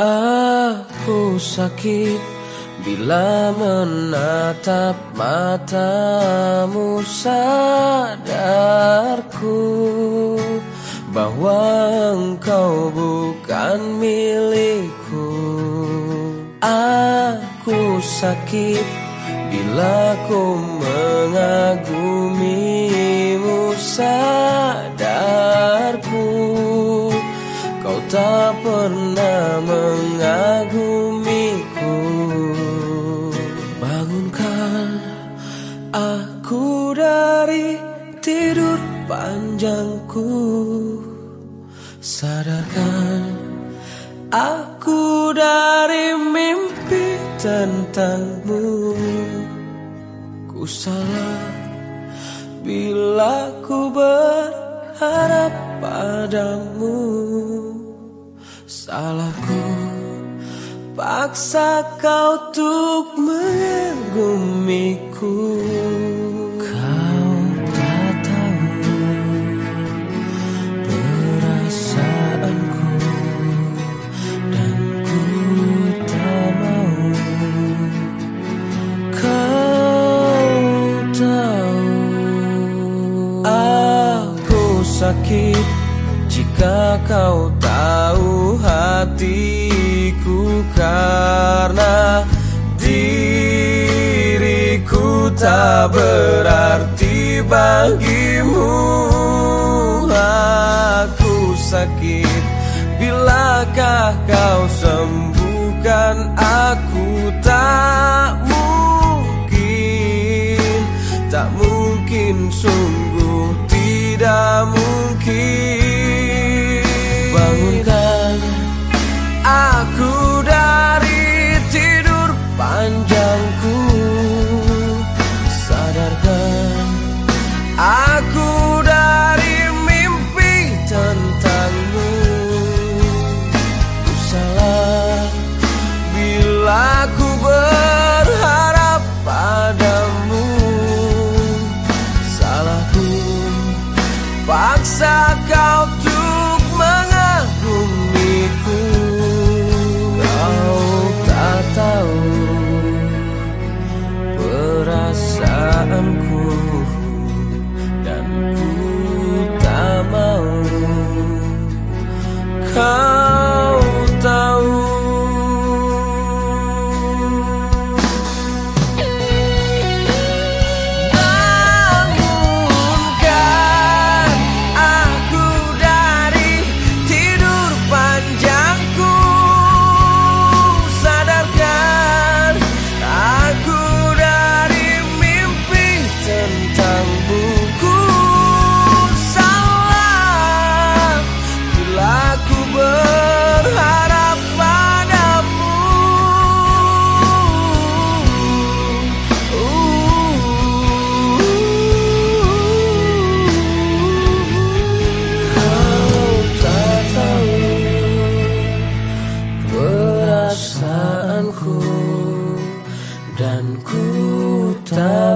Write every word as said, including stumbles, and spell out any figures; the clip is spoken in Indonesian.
Aku sakit bila menatap matamu, sadarku bahwa engkau bukan milikku. Aku sakit bila ku mengagumimu, sadarku kau tak pernah mengagumiku. Bangunkan aku dari tidur panjangku, sadarkan aku dari mimpi tentangmu. Ku salah bila ku berharap padamu. Salahku paksa kau untuk mengagumiku. Kau tak tahu perasaanku, dan ku tak mau kau tahu. Aku sakit jika kau tahu hatiku, karena diriku tak berarti bagimu. Aku sakit bilakah kau sembuhkan aku. Tak mungkin, tak mungkin, sungguh tidak mungkin. Bangunkan aku dari tidur panjangku, sadarkan aku dari mimpi tentangmu. Ku salah bila ku berharap padamu. Salahku paksa kau untuk mengagumiku. Kau tak tahu perasaanku, dan ku tak mau kau tahu. Dan ku tak